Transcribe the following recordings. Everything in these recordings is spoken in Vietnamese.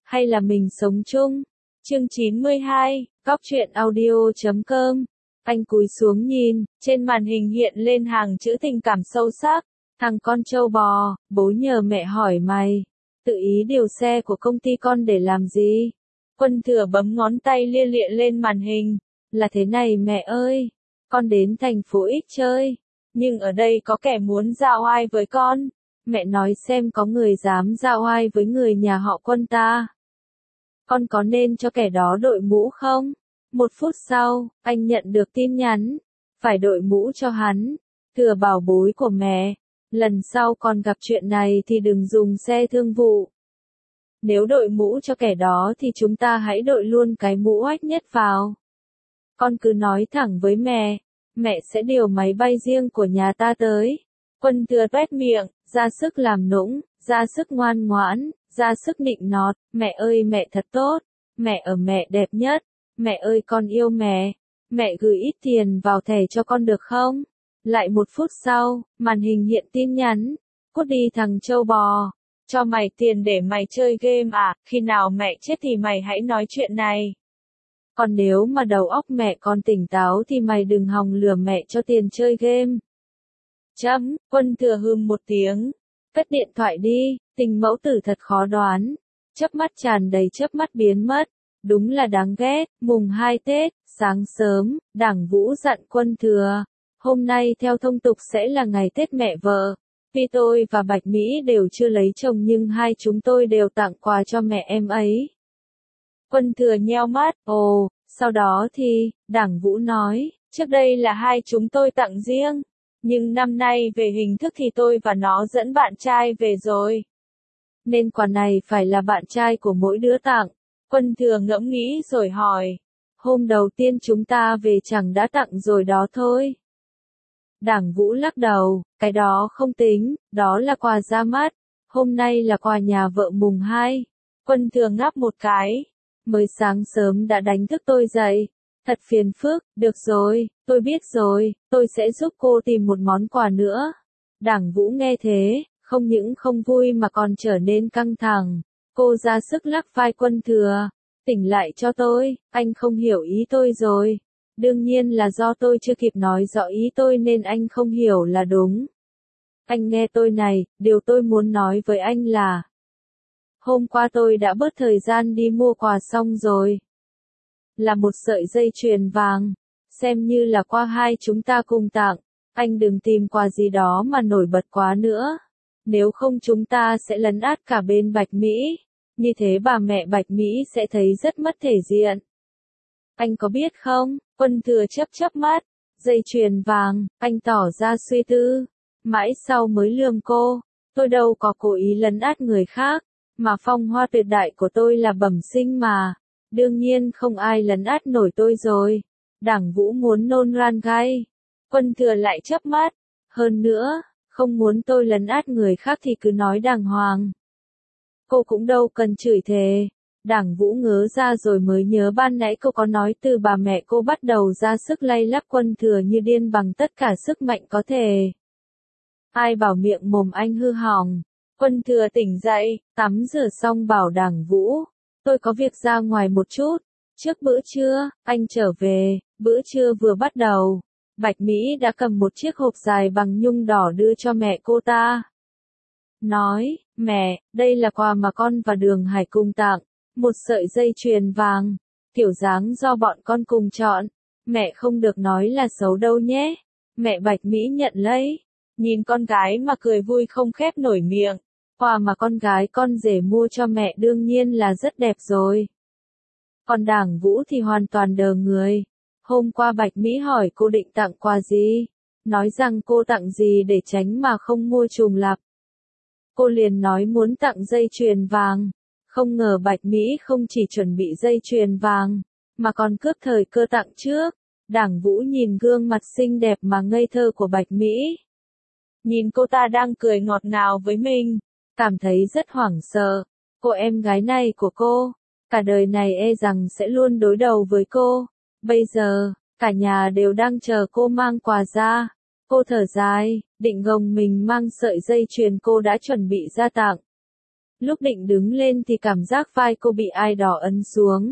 hay là mình sống chung? Chương 92, Góc truyện audio.com. Anh cúi xuống nhìn, trên màn hình hiện lên hàng chữ tình cảm sâu sắc. Thằng con trâu bò, bố nhờ mẹ hỏi mày, tự ý điều xe của công ty con để làm gì? Quân Thừa bấm ngón tay lia lịa lên màn hình. Là thế này mẹ ơi, con đến thành phố X chơi, nhưng ở đây có kẻ muốn ra oai với con. Mẹ nói xem có người dám ra oai với người nhà họ Quân ta. Con có nên cho kẻ đó đội mũ không? 1 phút sau, anh nhận được tin nhắn. Phải đội mũ cho hắn. Thừa bảo bối của mẹ. Lần sau con gặp chuyện này thì đừng dùng xe thương vụ. Nếu đội mũ cho kẻ đó thì chúng ta hãy đội luôn cái mũ oách nhất vào. Con cứ nói thẳng với mẹ sẽ điều máy bay riêng của nhà ta tới. Quân Thừa toét miệng, ra sức làm nũng, ra sức ngoan ngoãn, ra sức nịnh nọt. Mẹ ơi mẹ thật tốt, mẹ ở mẹ đẹp nhất, mẹ ơi con yêu mẹ gửi ít tiền vào thẻ cho con được không? Lại 1 phút sau, màn hình hiện tin nhắn. Cút đi thằng trâu bò, cho mày tiền để mày chơi game à, khi nào mẹ chết thì mày hãy nói chuyện này. Còn nếu mà đầu óc mẹ con tỉnh táo thì mày đừng hòng lừa mẹ cho tiền chơi game. Quân Thừa hừm một tiếng, cất điện thoại đi. Tình mẫu tử thật khó đoán, chớp mắt tràn đầy chớp mắt biến mất, đúng là đáng ghét. Mùng 2 Tết, sáng sớm, Đảng Vũ dặn Quân Thừa, hôm nay theo thông tục sẽ là ngày Tết mẹ vợ. Tuy tôi và Bạch Mỹ đều chưa lấy chồng nhưng hai chúng tôi đều tặng quà cho mẹ em ấy. Quân Thừa nheo mắt, sau đó thì, Đảng Vũ nói, trước đây là hai chúng tôi tặng riêng, nhưng năm nay về hình thức thì tôi và nó dẫn bạn trai về rồi. Nên quà này phải là bạn trai của mỗi đứa tặng. Quân Thừa ngẫm nghĩ rồi hỏi, hôm đầu tiên chúng ta về chẳng đã tặng rồi đó thôi. Đảng Vũ lắc đầu, cái đó không tính, đó là quà ra mắt, hôm nay là quà nhà vợ mùng 2. Quân Thừa ngáp một cái, mới sáng sớm đã đánh thức tôi dậy, thật phiền phức. Được rồi, tôi biết rồi, tôi sẽ giúp cô tìm một món quà nữa. Đảng Vũ nghe thế, không những không vui mà còn trở nên căng thẳng. Cô ra sức lắc vai Quân Thừa, tỉnh lại cho tôi, anh không hiểu ý tôi rồi. Đương nhiên là do tôi chưa kịp nói rõ ý tôi nên anh không hiểu là đúng. Anh nghe tôi này, điều tôi muốn nói với anh là, hôm qua tôi đã bớt thời gian đi mua quà xong rồi. Là một sợi dây chuyền vàng, xem như là qua hai chúng ta cùng tặng. Anh đừng tìm quà gì đó mà nổi bật quá nữa, nếu không chúng ta sẽ lấn át cả bên Bạch Mỹ. Như thế bà mẹ Bạch Mỹ sẽ thấy rất mất thể diện. Anh có biết không? Quân Thừa chớp mắt. Dây chuyền vàng, anh tỏ ra suy tư. Mãi sau mới lườm cô. Tôi đâu có cố ý lấn át người khác, mà phong hoa tuyệt đại của tôi là bẩm sinh mà. Đương nhiên không ai lấn át nổi tôi rồi. Đảng Vũ muốn nôn ran gai. Quân Thừa lại chớp mắt. Hơn nữa, không muốn tôi lấn át người khác thì cứ nói đàng hoàng. Cô cũng đâu cần chửi thề. Đảng Vũ ngớ ra rồi mới nhớ ban nãy cô có nói từ bà mẹ cô bắt đầu ra sức lay lắc Quân Thừa như điên bằng tất cả sức mạnh có thể. Ai bảo miệng mồm anh hư hỏng. Quân Thừa tỉnh dậy, tắm rửa xong bảo Đảng Vũ, tôi có việc ra ngoài một chút. Trước bữa trưa, anh trở về, bữa trưa vừa bắt đầu, Bạch Mỹ đã cầm một chiếc hộp dài bằng nhung đỏ đưa cho mẹ cô ta. Nói, mẹ, đây là quà mà con và Đường Hải cùng tặng, một sợi dây chuyền vàng, kiểu dáng do bọn con cùng chọn, mẹ không được nói là xấu đâu nhé. Mẹ Bạch Mỹ nhận lấy, nhìn con gái mà cười vui không khép nổi miệng, quà mà con gái con rể mua cho mẹ đương nhiên là rất đẹp rồi. Còn Đảng Vũ thì hoàn toàn đờ người, hôm qua Bạch Mỹ hỏi cô định tặng quà gì, nói rằng cô tặng gì để tránh mà không mua trùng lặp. Cô liền nói muốn tặng dây chuyền vàng, không ngờ Bạch Mỹ không chỉ chuẩn bị dây chuyền vàng, mà còn cướp thời cơ tặng trước. Đảng Vũ nhìn gương mặt xinh đẹp mà ngây thơ của Bạch Mỹ. Nhìn cô ta đang cười ngọt ngào với mình, cảm thấy rất hoảng sợ. Cô em gái này của cô, cả đời này e rằng sẽ luôn đối đầu với cô. Bây giờ, cả nhà đều đang chờ cô mang quà ra. Cô thở dài, định gồng mình mang sợi dây chuyền cô đã chuẩn bị ra tặng. Lúc định đứng lên thì cảm giác vai cô bị ai đó ấn xuống.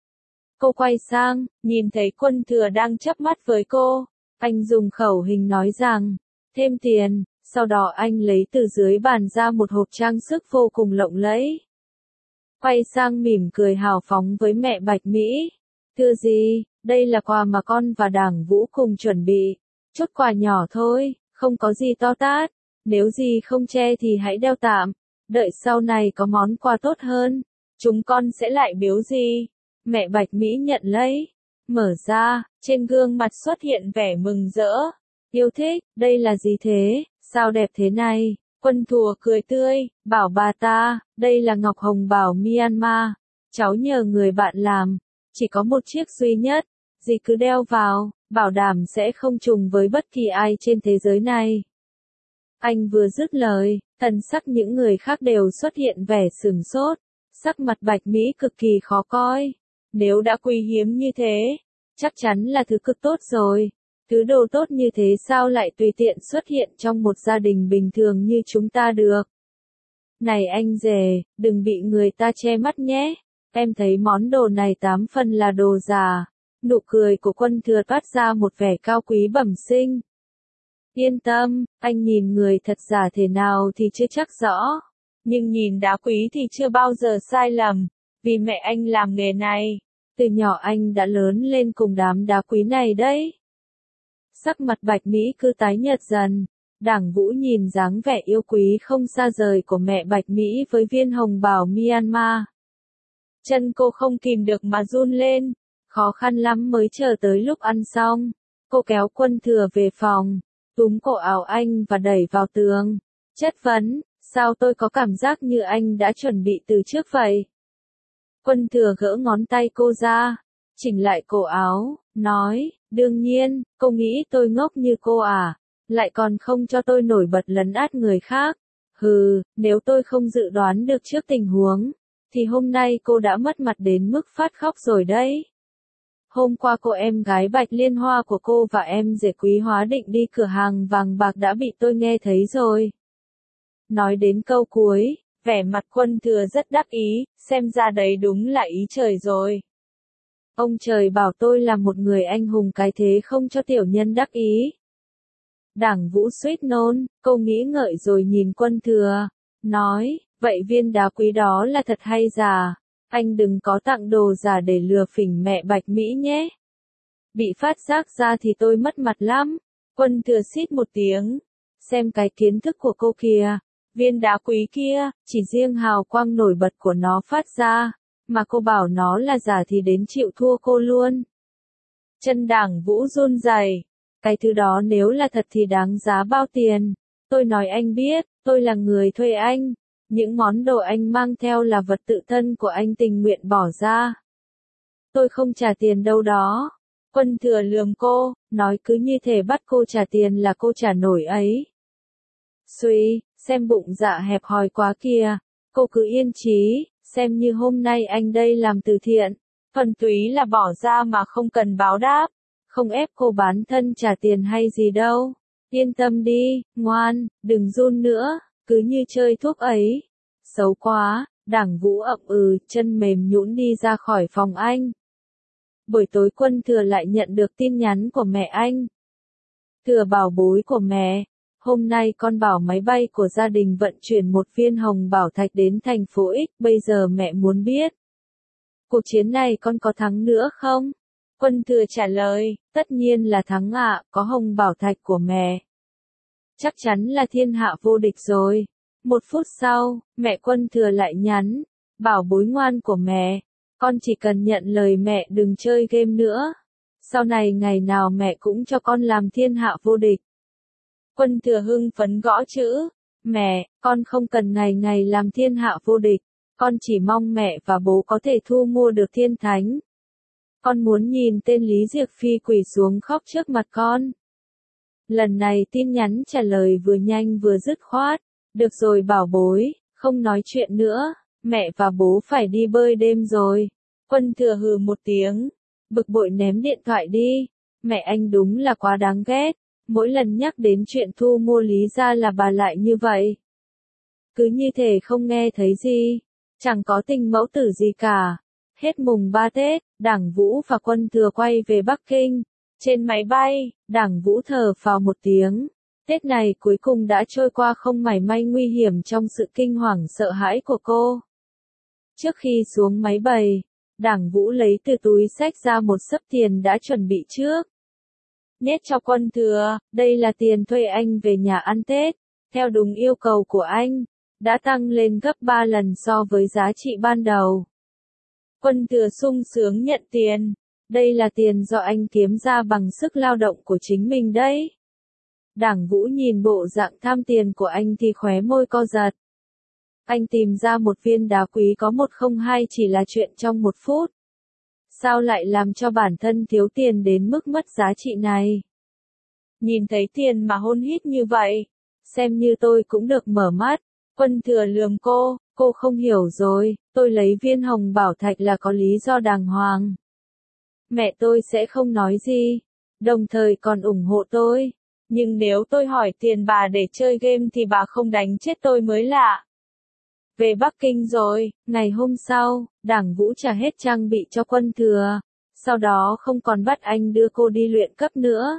Cô quay sang, nhìn thấy Quân Thừa đang chớp mắt với cô. Anh dùng khẩu hình nói rằng, thêm tiền, sau đó anh lấy từ dưới bàn ra một hộp trang sức vô cùng lộng lẫy. Quay sang mỉm cười hào phóng với mẹ Bạch Mỹ. Thưa gì, đây là quà mà con và Đảng Vũ cùng chuẩn bị. Chút quà nhỏ thôi, không có gì to tát. Nếu gì không che thì hãy đeo tạm. Đợi sau này có món quà tốt hơn, chúng con sẽ lại biếu gì. Mẹ Bạch Mỹ nhận lấy, mở ra, trên gương mặt xuất hiện vẻ mừng rỡ. Yêu thích, đây là gì thế, sao đẹp thế này? Quân Thừa cười tươi, bảo bà ta, đây là ngọc hồng bảo Myanmar. Cháu nhờ người bạn làm, chỉ có một chiếc duy nhất, dì cứ đeo vào, bảo đảm sẽ không trùng với bất kỳ ai trên thế giới này. Anh vừa dứt lời, thần sắc những người khác đều xuất hiện vẻ sửng sốt, sắc mặt Bạch Mỹ cực kỳ khó coi. Nếu đã quý hiếm như thế, chắc chắn là thứ cực tốt rồi. Thứ đồ tốt như thế sao lại tùy tiện xuất hiện trong một gia đình bình thường như chúng ta được? Này anh rể, đừng bị người ta che mắt nhé. Em thấy món đồ này 8 phần là đồ giả. Nụ cười của Quân Thừa toát ra một vẻ cao quý bẩm sinh. Yên tâm, anh nhìn người thật giả thế nào thì chưa chắc rõ. Nhưng nhìn đá quý thì chưa bao giờ sai lầm. Vì mẹ anh làm nghề này. Từ nhỏ anh đã lớn lên cùng đám đá quý này đấy. Sắc mặt Bạch Mỹ cứ tái nhợt dần. Đảng Vũ nhìn dáng vẻ yêu quý không xa rời của mẹ Bạch Mỹ với viên hồng bảo Myanmar. Chân cô không kìm được mà run lên. Khó khăn lắm mới chờ tới lúc ăn xong. Cô kéo Quân Thừa về phòng, túm cổ áo anh và đẩy vào tường. Chất vấn, sao tôi có cảm giác như anh đã chuẩn bị từ trước vậy? Quân Thừa gỡ ngón tay cô ra, chỉnh lại cổ áo, nói, đương nhiên, cô nghĩ tôi ngốc như cô à, lại còn không cho tôi nổi bật lấn át người khác. Hừ, nếu tôi không dự đoán được trước tình huống, thì hôm nay cô đã mất mặt đến mức phát khóc rồi đấy. Hôm qua cô em gái Bạch Liên Hoa của cô và em rể Quý Hóa định đi cửa hàng vàng bạc đã bị tôi nghe thấy rồi. Nói đến câu cuối, vẻ mặt Quân Thừa rất đắc ý, xem ra đấy đúng là ý trời rồi. Ông trời bảo tôi là một người anh hùng cái thế không cho tiểu nhân đắc ý. Đảng Vũ suýt nôn, cô nghĩ ngợi rồi nhìn Quân Thừa, nói, vậy viên đá quý đó là thật hay giả? Anh đừng có tặng đồ giả để lừa phỉnh mẹ Bạch Mỹ nhé. Bị phát giác ra thì tôi mất mặt lắm. Quân Thừa xít một tiếng. Xem cái kiến thức của cô kìa. Viên đá quý kia, chỉ riêng hào quang nổi bật của nó phát ra. Mà cô bảo nó là giả thì đến chịu thua cô luôn. Chân Đảng Vũ run rẩy. Cái thứ đó nếu là thật thì đáng giá bao tiền. Tôi nói anh biết, tôi là người thuê anh. Những món đồ anh mang theo là vật tự thân của anh tình nguyện bỏ ra. Tôi không trả tiền đâu đó. Quân Thừa lườm cô, nói cứ như thể bắt cô trả tiền là cô trả nổi ấy. Suy, xem bụng dạ hẹp hòi quá kìa. Cô cứ yên chí, xem như hôm nay anh đây làm từ thiện. Thuần túy là bỏ ra mà không cần báo đáp. Không ép cô bán thân trả tiền hay gì đâu. Yên tâm đi, ngoan, đừng run nữa. Cứ như chơi thuốc ấy. Xấu quá, Đảng Vũ ậm chân mềm nhũn đi ra khỏi phòng anh. Buổi tối Quân Thừa lại nhận được tin nhắn của mẹ anh. Thừa bảo bối của mẹ, hôm nay con bảo máy bay của gia đình vận chuyển một viên hồng bảo thạch đến thành phố X, bây giờ mẹ muốn biết. Cuộc chiến này con có thắng nữa không? Quân Thừa trả lời, tất nhiên là thắng ạ, có hồng bảo thạch của mẹ. Chắc chắn là thiên hạ vô địch rồi. Một phút sau, mẹ Quân Thừa lại nhắn, bảo bối ngoan của mẹ, con chỉ cần nhận lời mẹ đừng chơi game nữa. Sau này ngày nào mẹ cũng cho con làm thiên hạ vô địch. Quân Thừa hưng phấn gõ chữ, mẹ, con không cần ngày ngày làm thiên hạ vô địch, con chỉ mong mẹ và bố có thể thu mua được thiên thánh. Con muốn nhìn tên Lý Diệc Phi quỳ xuống khóc trước mặt con. Lần này tin nhắn trả lời vừa nhanh vừa dứt khoát. Được rồi bảo bối, không nói chuyện nữa, mẹ và bố phải đi bơi đêm rồi. Quân Thừa hừ một tiếng, bực bội ném điện thoại đi. Mẹ anh đúng là quá đáng ghét, mỗi lần nhắc đến chuyện thu mua Lý gia là bà lại như vậy. cứ như thể không nghe thấy gì, chẳng có tình mẫu tử gì cả. Hết mùng 3 Tết, Đảng Vũ và Quân Thừa quay về Bắc Kinh. Trên máy bay, Đảng Vũ thở phào một tiếng. Tết này cuối cùng đã trôi qua không mảy may nguy hiểm trong sự kinh hoàng sợ hãi của cô. Trước khi xuống máy bay, Đảng Vũ lấy từ túi xách ra một xấp tiền đã chuẩn bị trước. Nhét cho Quân Thừa, đây là tiền thuê anh về nhà ăn Tết, theo đúng yêu cầu của anh, đã tăng lên gấp 3 lần so với giá trị ban đầu. Quân Thừa sung sướng nhận tiền, đây là tiền do anh kiếm ra bằng sức lao động của chính mình đấy. Đảng Vũ nhìn bộ dạng tham tiền của anh thì khóe môi co giật. Anh tìm ra một viên đá quý có 102 chỉ là chuyện trong 1 phút. Sao lại làm cho bản thân thiếu tiền đến mức mất giá trị này? Nhìn thấy tiền mà hôn hít như vậy, xem như tôi cũng được mở mắt. Quân Thừa lườm cô không hiểu rồi, tôi lấy viên hồng bảo thạch là có lý do đàng hoàng. Mẹ tôi sẽ không nói gì, đồng thời còn ủng hộ tôi. Nhưng nếu tôi hỏi tiền bà để chơi game thì bà không đánh chết tôi mới lạ. Về Bắc Kinh rồi, ngày hôm sau, Đảng Vũ trả hết trang bị cho Quân Thừa, sau đó không còn bắt anh đưa cô đi luyện cấp nữa.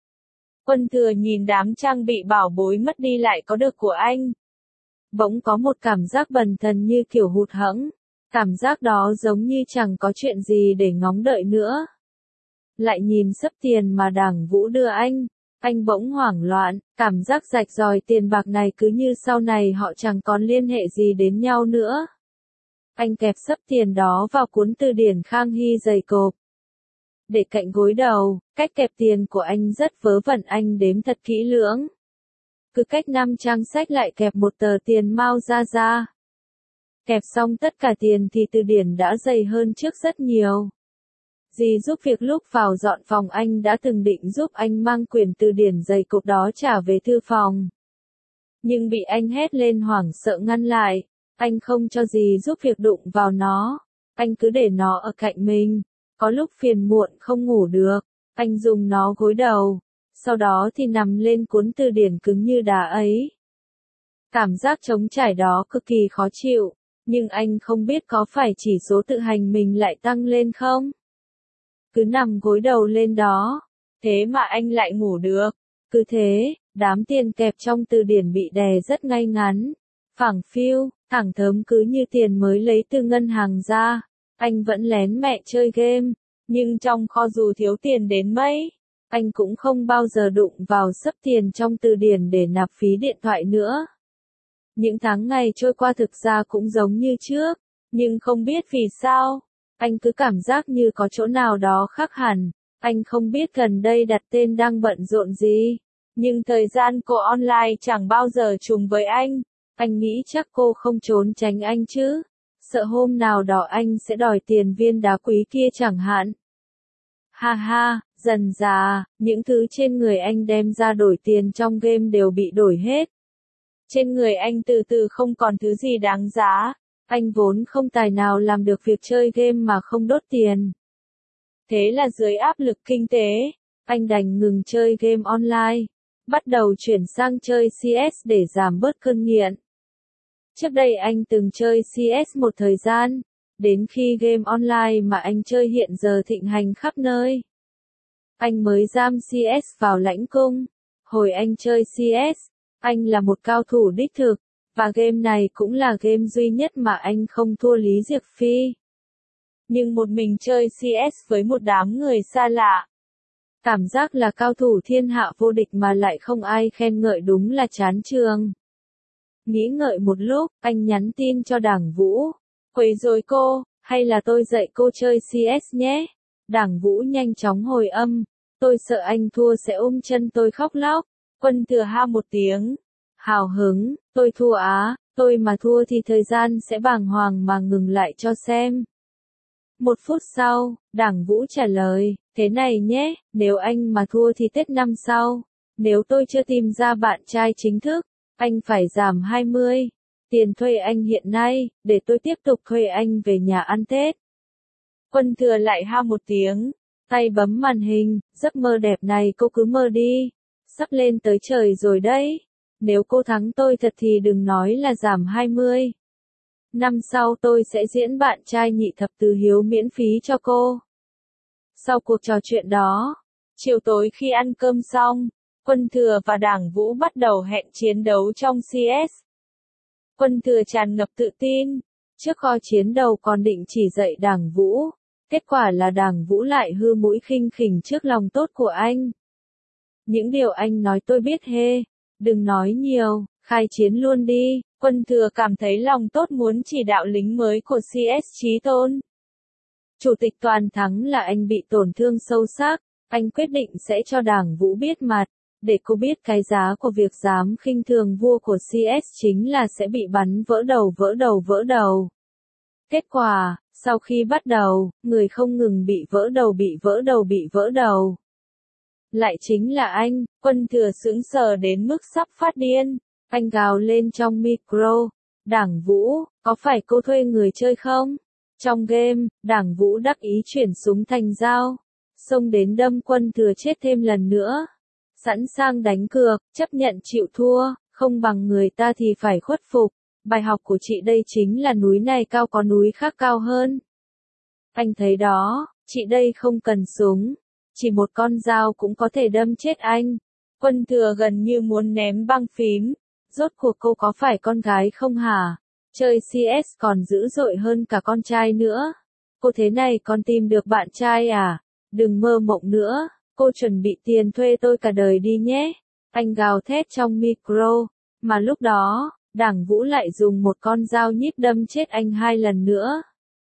Quân Thừa nhìn đám trang bị bảo bối mất đi lại có được của anh. Bỗng có một cảm giác bần thần như kiểu hụt hẫng, cảm giác đó giống như chẳng có chuyện gì để ngóng đợi nữa. Lại nhìn xấp tiền mà Đảng Vũ đưa anh bỗng hoảng loạn, cảm giác rạch ròi tiền bạc này cứ như sau này họ chẳng còn liên hệ gì đến nhau nữa. Anh kẹp xấp tiền đó vào cuốn từ điển Khang Hy dày cộp. Để cạnh gối đầu, cách kẹp tiền của anh rất vớ vẩn, anh đếm thật kỹ lưỡng. Cứ cách 5 trang sách lại kẹp một tờ tiền Mao ra. Kẹp xong tất cả tiền thì từ điển đã dày hơn trước rất nhiều. Dì giúp việc lúc vào dọn phòng anh đã từng định giúp anh mang quyển từ điển dày cộp đó trả về thư phòng. Nhưng bị anh hét lên hoảng sợ ngăn lại, anh không cho dì giúp việc đụng vào nó, anh cứ để nó ở cạnh mình, có lúc phiền muộn không ngủ được, anh dùng nó gối đầu, sau đó thì nằm lên cuốn từ điển cứng như đá ấy. Cảm giác trống trải đó cực kỳ khó chịu, nhưng anh không biết có phải chỉ số tự hành mình lại tăng lên không? Cứ nằm gối đầu lên đó, thế mà anh lại ngủ được. Cứ thế, đám tiền kẹp trong từ điển bị đè rất ngay ngắn, phẳng phiu, thẳng thớm cứ như tiền mới lấy từ ngân hàng ra. Anh vẫn lén mẹ chơi game, nhưng trong kho dù thiếu tiền đến mấy, anh cũng không bao giờ đụng vào xấp tiền trong từ điển để nạp phí điện thoại nữa. Những tháng ngày trôi qua thực ra cũng giống như trước, nhưng không biết vì sao, anh cứ cảm giác như có chỗ nào đó khác hẳn. Anh không biết gần đây đặt tên đang bận rộn gì, nhưng thời gian cô online chẳng bao giờ trùng với anh. Anh nghĩ chắc cô không trốn tránh anh chứ, sợ hôm nào đó anh sẽ đòi tiền viên đá quý kia chẳng hạn. Ha ha, dần dà, những thứ trên người anh đem ra đổi tiền trong game đều bị đổi hết. Trên người anh từ từ không còn thứ gì đáng giá, anh vốn không tài nào làm được việc chơi game mà không đốt tiền. Thế là dưới áp lực kinh tế, anh đành ngừng chơi game online, bắt đầu chuyển sang chơi CS để giảm bớt cơn nghiện. Trước đây anh từng chơi CS một thời gian, đến khi game online mà anh chơi hiện giờ thịnh hành khắp nơi. Anh mới giam CS vào lãnh cung. Hồi anh chơi CS, anh là một cao thủ đích thực, và game này cũng là game duy nhất mà anh không thua Lý Diệc Phi. Nhưng một mình chơi CS với một đám người xa lạ, cảm giác là cao thủ thiên hạ vô địch mà lại không ai khen ngợi đúng là chán trường. Nghĩ ngợi một lúc, anh nhắn tin cho Đảng Vũ. Quấy rối cô, hay là tôi dạy cô chơi CS nhé? Đảng Vũ nhanh chóng hồi âm. Tôi sợ anh thua sẽ ôm chân tôi khóc lóc. Quân Thừa ha một tiếng. Hào hứng, tôi thua á, tôi mà thua thì thời gian sẽ bàng hoàng mà ngừng lại cho xem. 1 phút sau, Đảng Vũ trả lời, thế này nhé, nếu anh mà thua thì Tết năm sau, nếu tôi chưa tìm ra bạn trai chính thức, anh phải giảm 20 tiền thuê anh hiện nay, để tôi tiếp tục thuê anh về nhà ăn Tết. Quân Thừa lại ha một tiếng, tay bấm màn hình, giấc mơ đẹp này cô cứ mơ đi, sắp lên tới trời rồi đấy. Nếu cô thắng tôi thật thì đừng nói là giảm 20. Năm sau tôi sẽ diễn bạn trai nhị thập tứ hiếu miễn phí cho cô. Sau cuộc trò chuyện đó, chiều tối khi ăn cơm xong, Quân Thừa và Đảng Vũ bắt đầu hẹn chiến đấu trong CS. Quân Thừa tràn ngập tự tin, trước kho chiến đầu còn định chỉ dạy Đảng Vũ, kết quả là Đảng Vũ lại hư mũi khinh khỉnh trước lòng tốt của anh. Những điều anh nói tôi biết hê, đừng nói nhiều, khai chiến luôn đi. Quân Thừa cảm thấy lòng tốt muốn chỉ đạo lính mới của CS Chí Tôn. Chủ tịch Toàn Thắng là anh bị tổn thương sâu sắc, anh quyết định sẽ cho Đảng Vũ biết mặt, để cô biết cái giá của việc dám khinh thường vua của CS chính là sẽ bị bắn vỡ đầu vỡ đầu vỡ đầu. Kết quả, sau khi bắt đầu, người không ngừng bị vỡ đầu bị vỡ đầu bị vỡ đầu. Lại chính là anh. Quân Thừa sững sờ đến mức sắp phát điên. Anh gào lên trong micro, Đảng Vũ, có phải cô thuê người chơi không? Trong game, Đảng Vũ đắc ý chuyển súng thành dao, xông đến đâm Quân Thừa chết thêm lần nữa. Sẵn sàng đánh cược, chấp nhận chịu thua, không bằng người ta thì phải khuất phục. Bài học của chị đây chính là núi này cao có núi khác cao hơn. Anh thấy đó, chị đây không cần súng, chỉ một con dao cũng có thể đâm chết anh. Quân Thừa gần như muốn ném băng phím. Rốt cuộc cô có phải con gái không hả? Chơi CS còn dữ dội hơn cả con trai nữa. Cô thế này còn tìm được bạn trai à? Đừng mơ mộng nữa, cô chuẩn bị tiền thuê tôi cả đời đi nhé. Anh gào thét trong micro, mà lúc đó, Đảng Vũ lại dùng một con dao nhíp đâm chết anh 2 lần nữa.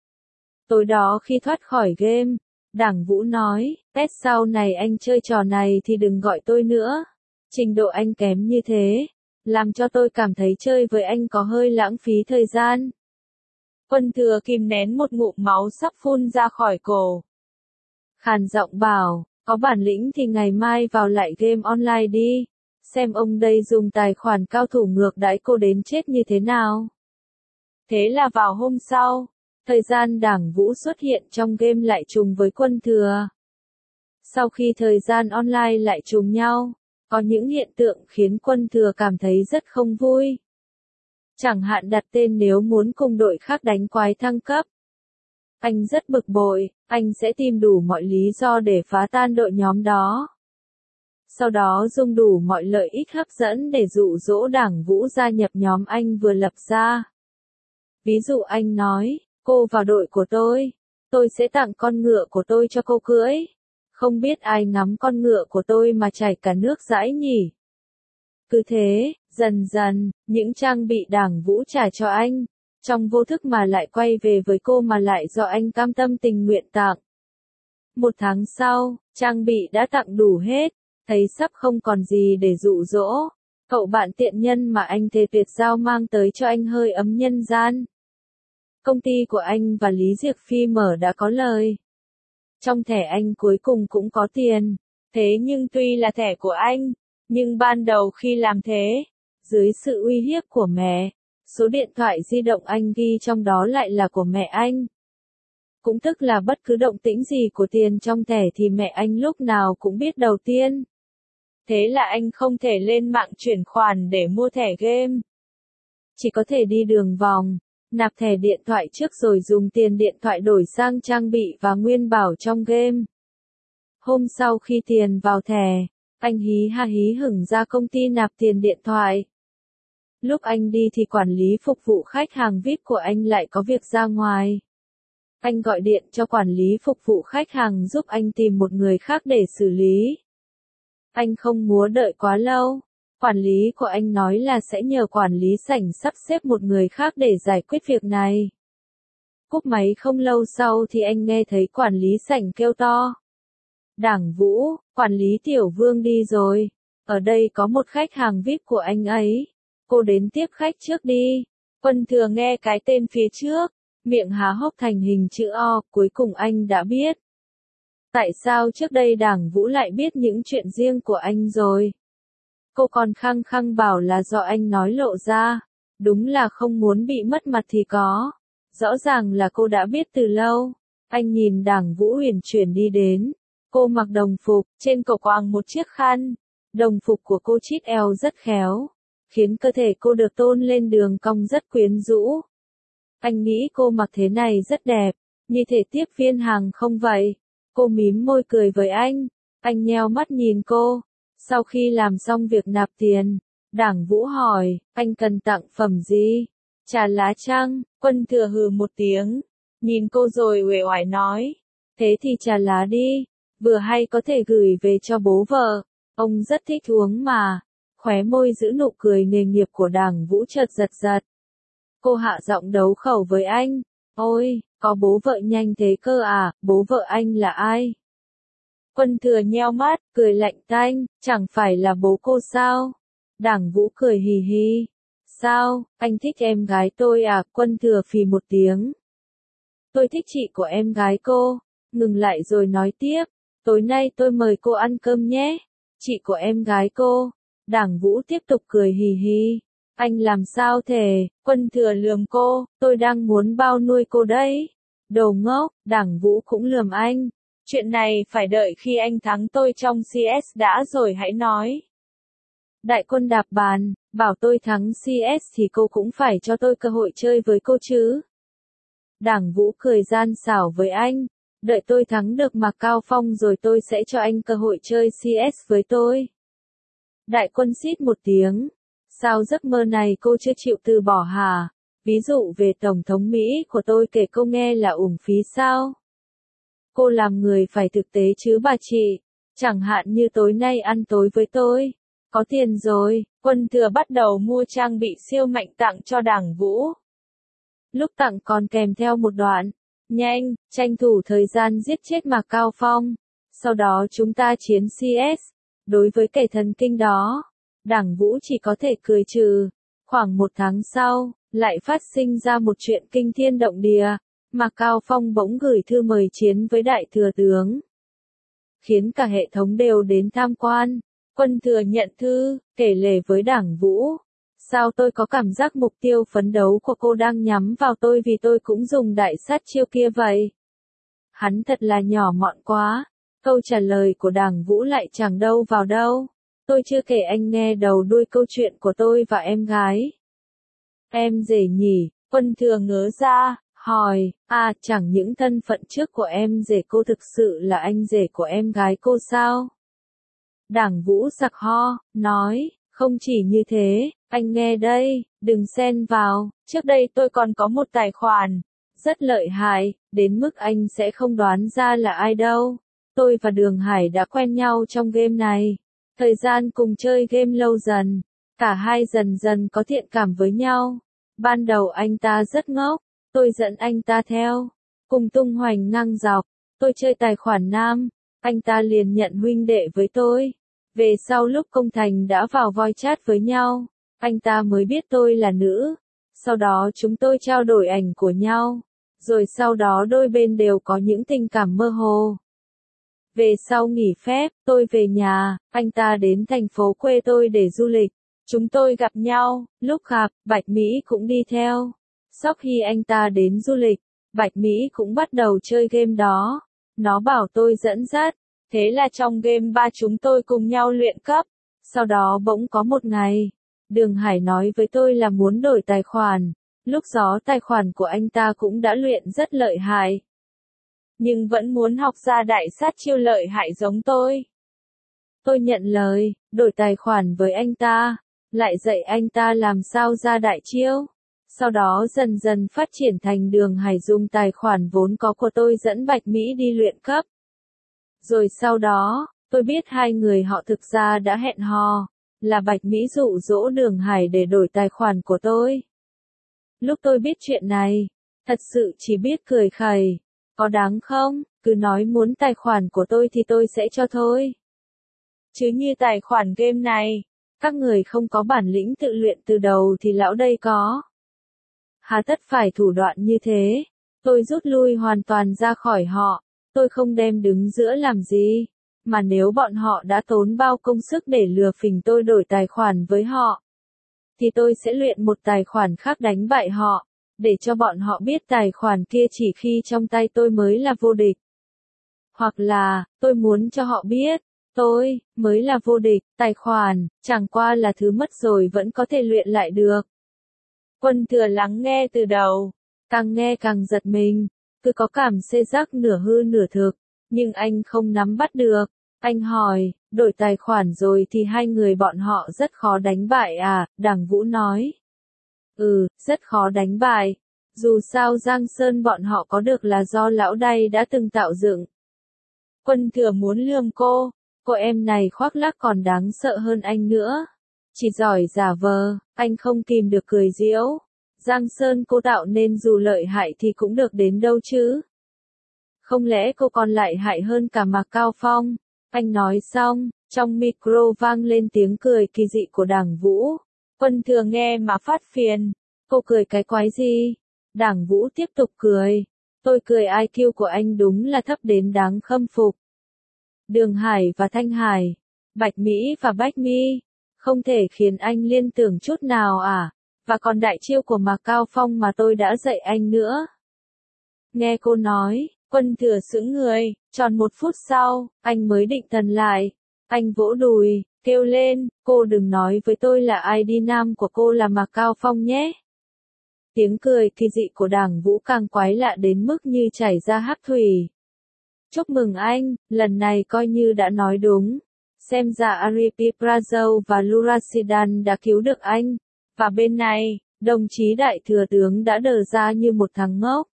Tối đó khi thoát khỏi game, Đảng Vũ nói, test sau này anh chơi trò này thì đừng gọi tôi nữa. Trình độ anh kém như thế, làm cho tôi cảm thấy chơi với anh có hơi lãng phí thời gian. Quân Thừa kìm nén một ngụm máu sắp phun ra khỏi cổ. Khàn giọng bảo, có bản lĩnh thì ngày mai vào lại game online đi, xem ông đây dùng tài khoản cao thủ ngược đãi cô đến chết như thế nào. Thế là vào hôm sau, thời gian Đảng Vũ xuất hiện trong game lại trùng với Quân Thừa. Sau khi thời gian online lại trùng nhau, có những hiện tượng khiến Quân Thừa cảm thấy rất không vui. Chẳng hạn đặt tên nếu muốn cùng đội khác đánh quái thăng cấp. Anh rất bực bội, anh sẽ tìm đủ mọi lý do để phá tan đội nhóm đó. Sau đó dùng đủ mọi lợi ích hấp dẫn để dụ dỗ Đảng Vũ gia nhập nhóm anh vừa lập ra. Ví dụ anh nói, cô vào đội của tôi sẽ tặng con ngựa của tôi cho cô cưỡi. Không biết ai ngắm con ngựa của tôi mà chảy cả nước dãi nhỉ. Cứ thế, dần dần, những trang bị Đảng Vũ trả cho anh, trong vô thức mà lại quay về với cô mà lại do anh cam tâm tình nguyện tặng. 1 tháng sau, trang bị đã tặng đủ hết, thấy sắp không còn gì để dụ dỗ. Cậu bạn tiện nhân mà anh thề tuyệt giao mang tới cho anh hơi ấm nhân gian. Công ty của anh và Lý Diệc Phi mở đã có lời. Trong thẻ anh cuối cùng cũng có tiền. Thế nhưng tuy là thẻ của anh, nhưng ban đầu khi làm thế, dưới sự uy hiếp của mẹ, số điện thoại di động anh ghi trong đó lại là của mẹ anh. Cũng tức là bất cứ động tĩnh gì của tiền trong thẻ thì mẹ anh lúc nào cũng biết đầu tiên. Thế là anh không thể lên mạng chuyển khoản để mua thẻ game. Chỉ có thể đi đường vòng, nạp thẻ điện thoại trước rồi dùng tiền điện thoại đổi sang trang bị và nguyên bảo trong game. Hôm sau khi tiền vào thẻ, anh hí ha hí hửng ra công ty nạp tiền điện thoại. Lúc anh đi thì quản lý phục vụ khách hàng VIP của anh lại có việc ra ngoài. Anh gọi điện cho quản lý phục vụ khách hàng giúp anh tìm một người khác để xử lý. Anh không muốn đợi quá lâu. Quản lý của anh nói là sẽ nhờ quản lý sảnh sắp xếp một người khác để giải quyết việc này. Cúp máy không lâu sau thì anh nghe thấy quản lý sảnh kêu to. Đảng Vũ, quản lý Tiểu Vương đi rồi. Ở đây có một khách hàng VIP của anh ấy. Cô đến tiếp khách trước đi. Quân Thừa nghe cái tên phía trước, miệng há hốc thành hình chữ O, cuối cùng anh đã biết. Tại sao trước đây Đảng Vũ lại biết những chuyện riêng của anh rồi? Cô còn khăng khăng bảo là do anh nói lộ ra. Đúng là không muốn bị mất mặt thì có. Rõ ràng là cô đã biết từ lâu. Anh nhìn Đảng Vũ uyển chuyển đi đến. Cô mặc đồng phục, trên cổ quàng một chiếc khăn. Đồng phục của cô chít eo rất khéo, khiến cơ thể cô được tôn lên đường cong rất quyến rũ. Anh nghĩ cô mặc thế này rất đẹp, như thể tiếp viên hàng không vậy. Cô mím môi cười với anh nheo mắt nhìn cô. Sau khi làm xong việc nạp tiền, Đảng Vũ hỏi, anh cần tặng phẩm gì? Trà lá chăng? Quân Thừa hừ một tiếng, nhìn cô rồi uể oải nói, thế thì trà lá đi, vừa hay có thể gửi về cho bố vợ, ông rất thích uống mà. Khóe môi giữ nụ cười nghề nghiệp của Đảng Vũ chợt giật giật. Cô hạ giọng đấu khẩu với anh, ôi, có bố vợ nhanh thế cơ à, bố vợ anh là ai? Quân Thừa nheo mắt, cười lạnh tanh, chẳng phải là bố cô sao? Đảng Vũ cười hì hì. Sao, anh thích em gái tôi à? Quân Thừa phì một tiếng. Tôi thích chị của em gái cô. Ngừng lại rồi nói tiếp, tối nay tôi mời cô ăn cơm nhé. Chị của em gái cô. Đảng Vũ tiếp tục cười hì hì. Anh làm sao thể? Quân Thừa lườm cô, tôi đang muốn bao nuôi cô đấy. Đồ ngốc, Đảng Vũ cũng lườm anh. Chuyện này phải đợi khi anh thắng tôi trong CS đã rồi hãy nói. Đại Quân đạp bàn, bảo tôi thắng CS thì cô cũng phải cho tôi cơ hội chơi với cô chứ. Đảng Vũ cười gian xảo với anh, đợi tôi thắng được Mạc Cao Phong rồi tôi sẽ cho anh cơ hội chơi CS với tôi. Đại Quân xít một tiếng, sao giấc mơ này cô chưa chịu từ bỏ hả? Ví dụ về Tổng thống Mỹ của tôi kể cô nghe là uổng phí sao? Cô làm người phải thực tế chứ bà chị, chẳng hạn như tối nay ăn tối với tôi. Có tiền rồi, Quân Thừa bắt đầu mua trang bị siêu mạnh tặng cho Đảng Vũ. Lúc tặng còn kèm theo một đoạn, nhanh, tranh thủ thời gian giết chết Mạc Cao Phong, sau đó chúng ta chiến CS. Đối với kẻ thần kinh đó, Đảng Vũ chỉ có thể cười trừ. Khoảng một tháng sau, lại phát sinh ra một chuyện kinh thiên động địa, Mạc Cao Phong bỗng gửi thư mời chiến với Đại Thừa tướng. Khiến cả hệ thống đều đến tham quan. Quân Thừa nhận thư, kể lể với Đảng Vũ. Sao tôi có cảm giác mục tiêu phấn đấu của cô đang nhắm vào tôi vì tôi cũng dùng đại sát chiêu kia vậy? Hắn thật là nhỏ mọn quá. Câu trả lời của Đảng Vũ lại chẳng đâu vào đâu. Tôi chưa kể anh nghe đầu đuôi câu chuyện của tôi và em gái. Em rể nhỉ? Quân Thừa ngớ ra, hỏi, chẳng những thân phận trước của em rể cô thực sự là anh rể của em gái cô sao? Đảng Vũ sặc ho, nói, không chỉ như thế, anh nghe đây, đừng xen vào, trước đây tôi còn có một tài khoản, rất lợi hại, đến mức anh sẽ không đoán ra là ai đâu. Tôi và Đường Hải đã quen nhau trong game này, thời gian cùng chơi game lâu dần, cả hai dần dần có thiện cảm với nhau. Ban đầu anh ta rất ngốc, tôi dẫn anh ta theo, cùng tung hoành ngang dọc, tôi chơi tài khoản nam. Anh ta liền nhận huynh đệ với tôi. Về sau lúc công thành đã vào voi chat với nhau, anh ta mới biết tôi là nữ. Sau đó chúng tôi trao đổi ảnh của nhau. Rồi sau đó đôi bên đều có những tình cảm mơ hồ. Về sau nghỉ phép, tôi về nhà, anh ta đến thành phố quê tôi để du lịch. Chúng tôi gặp nhau, lúc gặp, Bạch Mỹ cũng đi theo. Sau khi anh ta đến du lịch, Bạch Mỹ cũng bắt đầu chơi game đó. Nó bảo tôi dẫn dắt. Thế là trong game ba chúng tôi cùng nhau luyện cấp. Sau đó bỗng có một ngày, Đường Hải nói với tôi là muốn đổi tài khoản. Lúc đó tài khoản của anh ta cũng đã luyện rất lợi hại. Nhưng vẫn muốn học ra đại sát chiêu lợi hại giống tôi. Tôi nhận lời, đổi tài khoản với anh ta, lại dạy anh ta làm sao ra đại chiêu. Sau đó dần dần phát triển thành Đường Hải dùng tài khoản vốn có của tôi dẫn Bạch Mỹ đi luyện cấp. Rồi sau đó, tôi biết hai người họ thực ra đã hẹn hò, là Bạch Mỹ dụ dỗ Đường Hải để đổi tài khoản của tôi. Lúc tôi biết chuyện này, thật sự chỉ biết cười khẩy, có đáng không, cứ nói muốn tài khoản của tôi thì tôi sẽ cho thôi. Chứ như tài khoản game này, các người không có bản lĩnh tự luyện từ đầu thì lão đây có. Hà tất phải thủ đoạn như thế, tôi rút lui hoàn toàn ra khỏi họ. Tôi không đem đứng giữa làm gì, mà nếu bọn họ đã tốn bao công sức để lừa phỉnh tôi đổi tài khoản với họ, thì tôi sẽ luyện một tài khoản khác đánh bại họ, để cho bọn họ biết tài khoản kia chỉ khi trong tay tôi mới là vô địch. Hoặc là, tôi muốn cho họ biết, Tôi, mới là vô địch, tài khoản, chẳng qua là thứ mất rồi vẫn có thể luyện lại được. Quân Thừa lắng nghe từ đầu, càng nghe càng giật mình, cứ có cảm xê rắc nửa hư nửa thực, nhưng anh không nắm bắt được. Anh hỏi, đổi tài khoản rồi thì hai người bọn họ rất khó đánh bại à, Đảng Vũ nói. Rất khó đánh bại. Dù sao Giang Sơn bọn họ có được là do lão đay đã từng tạo dựng. Quân Thừa muốn lườm cô em này khoác lác còn đáng sợ hơn anh nữa. Chỉ giỏi giả vờ, anh không kìm được cười giễu. Giang Sơn cô tạo nên dù lợi hại thì cũng được đến đâu chứ. Không lẽ cô còn lại hại hơn cả Mạc Cao Phong? Anh nói xong, trong micro vang lên tiếng cười kỳ dị của Đảng Vũ. Quân Thừa nghe mà phát phiền. Cô cười cái quái gì? Đảng Vũ tiếp tục cười. Tôi cười IQ của anh đúng là thấp đến đáng khâm phục. Đường Hải và Thanh Hải, Bạch Mỹ và Bách Mi, không thể khiến anh liên tưởng chút nào à? Và còn đại chiêu của Mạc Cao Phong mà tôi đã dạy anh nữa. Nghe cô nói, Quân Thừa sững người, tròn 1 phút sau, anh mới định thần lại. Anh vỗ đùi, kêu lên, cô đừng nói với tôi là ID nam của cô là Mạc Cao Phong nhé. Tiếng cười kỳ dị của Đảng Vũ càng quái lạ đến mức như chảy ra hắc thủy. Chúc mừng anh, lần này coi như đã nói đúng. Xem ra Aripi Brazil và Lurasidan đã cứu được anh. Và bên này, đồng chí đại thừa tướng đã đờ ra như một thằng ngốc.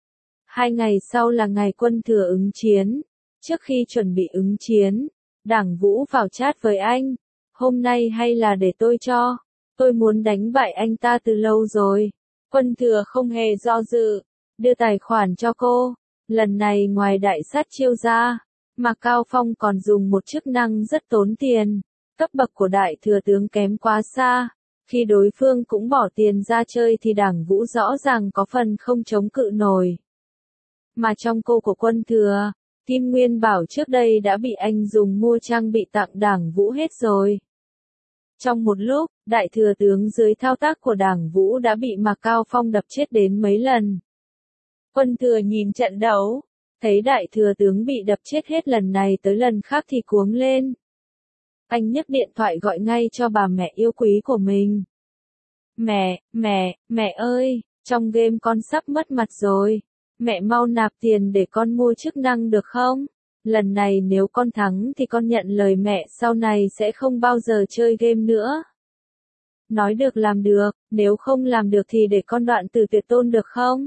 2 ngày sau là ngày Quân Thừa ứng chiến. Trước khi chuẩn bị ứng chiến, Đảng Vũ vào chat với anh. Hôm nay hay là để tôi cho. Tôi muốn đánh bại anh ta từ lâu rồi. Quân Thừa không hề do dự, đưa tài khoản cho cô. Lần này ngoài đại sát chiêu ra, Mạc Cao Phong còn dùng một chức năng rất tốn tiền. Cấp bậc của đại thừa tướng kém quá xa. Khi đối phương cũng bỏ tiền ra chơi thì Đảng Vũ rõ ràng có phần không chống cự nổi. Mà trong cô của Quân Thừa, Kim Nguyên Bảo trước đây đã bị anh dùng mua trang bị tặng Đảng Vũ hết rồi. Trong một lúc, đại thừa tướng dưới thao tác của Đảng Vũ đã bị Mạc Cao Phong đập chết đến mấy lần. Quân Thừa nhìn trận đấu, thấy đại thừa tướng bị đập chết hết lần này tới lần khác thì cuống lên. Anh nhấc điện thoại gọi ngay cho bà mẹ yêu quý của mình. Mẹ ơi, trong game con sắp mất mặt rồi. Mẹ mau nạp tiền để con mua chức năng được không? Lần này nếu con thắng thì con nhận lời mẹ sau này sẽ không bao giờ chơi game nữa. Nói được làm được, nếu không làm được thì để con đoạn từ tuyệt tôn được không?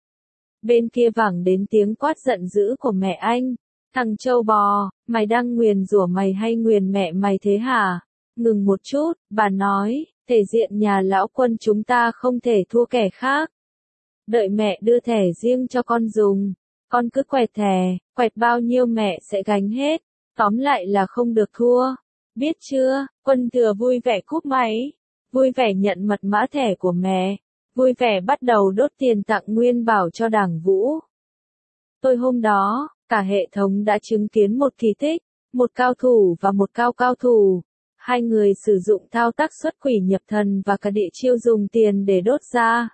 Bên kia vẳng đến tiếng quát giận dữ của mẹ anh. Thằng trâu bò, mày đang nguyền rủa mày hay nguyền mẹ mày thế hả? Ngừng một chút, bà nói, thể diện nhà lão Quân chúng ta không thể thua kẻ khác. Đợi mẹ đưa thẻ riêng cho con dùng. Con cứ quẹt thẻ, quẹt bao nhiêu mẹ sẽ gánh hết. Tóm lại là không được thua. Biết chưa? Quân Thừa vui vẻ cúp máy. Vui vẻ nhận mật mã thẻ của mẹ. Vui vẻ bắt đầu đốt tiền tặng Nguyên Bảo cho Đảng Vũ. Tối hôm đó, cả hệ thống đã chứng kiến một kỳ tích. Một cao thủ và một cao thủ. Hai người sử dụng thao tác xuất quỷ nhập thần và cả địa chiêu dùng tiền để đốt ra.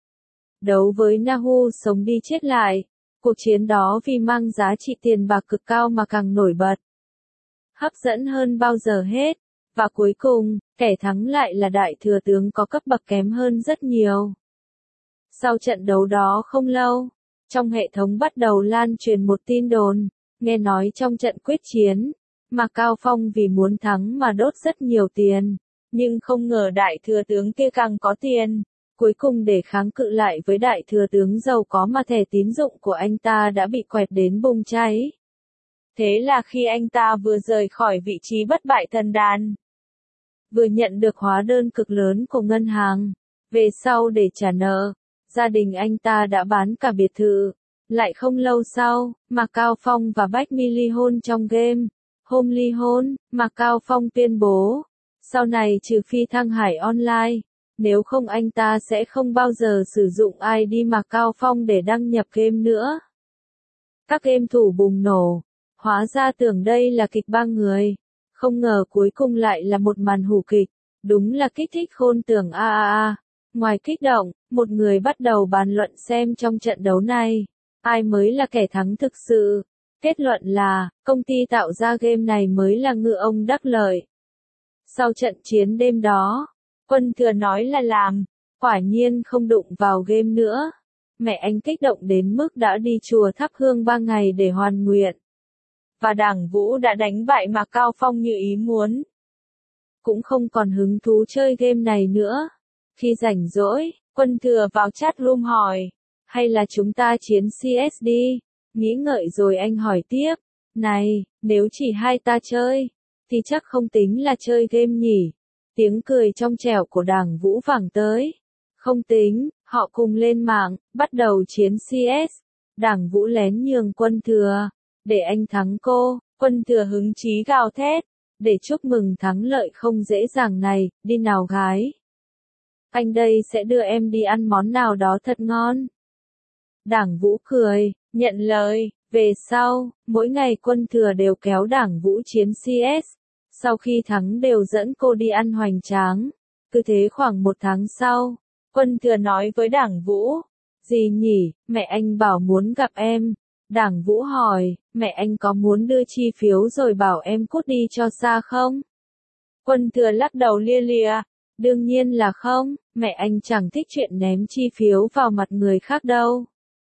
Đấu với Nahu sống đi chết lại. Cuộc chiến đó vì mang giá trị tiền bạc cực cao mà càng nổi bật. Hấp dẫn hơn bao giờ hết. Và cuối cùng, kẻ thắng lại là đại thừa tướng có cấp bậc kém hơn rất nhiều. Sau trận đấu đó không lâu, trong hệ thống bắt đầu lan truyền một tin đồn. Nghe nói trong trận quyết chiến, Mạc Cao Phong vì muốn thắng mà đốt rất nhiều tiền. Nhưng không ngờ đại thừa tướng kia càng có tiền. Cuối cùng để kháng cự lại với đại thừa tướng giàu có mà thẻ tín dụng của anh ta đã bị quẹt đến bùng cháy. Thế là khi anh ta vừa rời khỏi vị trí bất bại thần đàn, vừa nhận được hóa đơn cực lớn của ngân hàng, về sau để trả nợ, gia đình anh ta đã bán cả biệt thự. Lại không lâu sau, Mạc Cao Phong và Bách Mi ly hôn trong game. Hôm ly hôn, Mạc Cao Phong tuyên bố, sau này trừ phi Thăng Hải Online, nếu không anh ta sẽ không bao giờ sử dụng ID Mạc Cao Phong để đăng nhập game nữa. Các game thủ bùng nổ, hóa ra tưởng đây là kịch 3 người, không ngờ cuối cùng lại là một màn hủ kịch, đúng là kích thích khôn tưởng a. Ngoài kích động, một người bắt đầu bàn luận xem trong trận đấu này, ai mới là kẻ thắng thực sự. Kết luận là, công ty tạo ra game này mới là ngư ông đắc lợi. Sau trận chiến đêm đó, Quân Thừa nói là làm, quả nhiên không đụng vào game nữa. Mẹ anh kích động đến mức đã đi chùa thắp hương 3 ngày để hoàn nguyện. Và Đảng Vũ đã đánh bại Mạc Cao Phong như ý muốn. Cũng không còn hứng thú chơi game này nữa. Khi rảnh rỗi, Quân Thừa vào chat room hỏi, hay là chúng ta chiến CS đi? Nghĩ ngợi rồi anh hỏi tiếp, này, nếu chỉ hai ta chơi, thì chắc không tính là chơi game nhỉ? Tiếng cười trong trẻo của Đảng Vũ vẳng tới. Không tính, họ cùng lên mạng, bắt đầu chiến CS. Đảng Vũ lén nhường Quân Thừa. Để anh thắng cô, Quân Thừa hứng chí gào thét. Để chúc mừng thắng lợi không dễ dàng này, đi nào gái. Anh đây sẽ đưa em đi ăn món nào đó thật ngon. Đảng Vũ cười, nhận lời. Về sau, mỗi ngày Quân Thừa đều kéo Đảng Vũ chiến CS. Sau khi thắng đều dẫn cô đi ăn hoành tráng. Cứ thế khoảng 1 tháng sau, Quân Thừa nói với Đảng Vũ. Gì nhỉ, mẹ anh bảo muốn gặp em. Đảng Vũ hỏi, mẹ anh có muốn đưa chi phiếu rồi bảo em cút đi cho xa không? Quân Thừa lắc đầu lia lịa. Đương nhiên là không, mẹ anh chẳng thích chuyện ném chi phiếu vào mặt người khác đâu.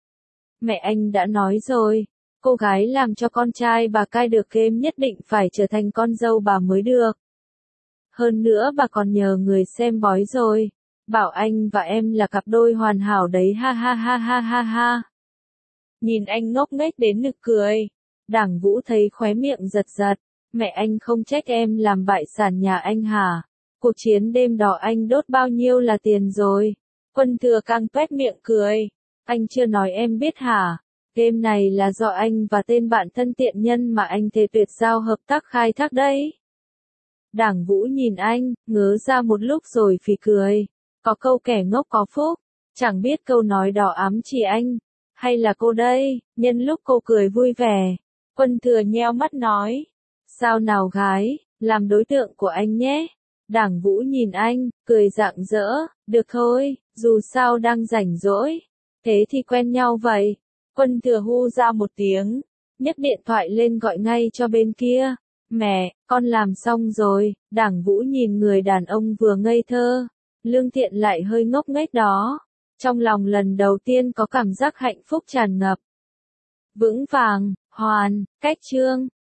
Mẹ anh đã nói rồi, cô gái làm cho con trai bà cai được game nhất định phải trở thành con dâu bà mới được. Hơn nữa bà còn nhờ người xem bói rồi, bảo anh và em là cặp đôi hoàn hảo đấy ha ha ha ha ha ha. Nhìn anh ngốc nghếch đến nực cười, Đảng Vũ thấy khóe miệng giật giật, mẹ anh không trách em làm bại sản nhà anh hả? Cuộc chiến đêm đó anh đốt bao nhiêu là tiền rồi? Quân Thừa căng tuét miệng cười, anh chưa nói em biết hả? Game này là do anh và tên bạn thân tiện nhân mà anh thề tuyệt giao hợp tác khai thác đấy. Đảng Vũ nhìn anh, ngớ ra một lúc rồi phì cười. Có câu kẻ ngốc có phúc, chẳng biết câu nói đó ám chỉ anh, hay là cô đây? Nhân lúc cô cười vui vẻ, Quân Thừa nheo mắt nói. Sao nào gái, làm đối tượng của anh nhé. Đảng Vũ nhìn anh, cười rạng rỡ, được thôi, dù sao đang rảnh rỗi. Thế thì quen nhau vậy. Quân Thừa hu ra một tiếng, nhấc điện thoại lên gọi ngay cho bên kia. Mẹ, con làm xong rồi. Đảng Vũ nhìn người đàn ông vừa ngây thơ, lương thiện lại hơi ngốc nghếch đó. Trong lòng lần đầu tiên có cảm giác hạnh phúc tràn ngập. Vững vàng, hoàn, cách chương.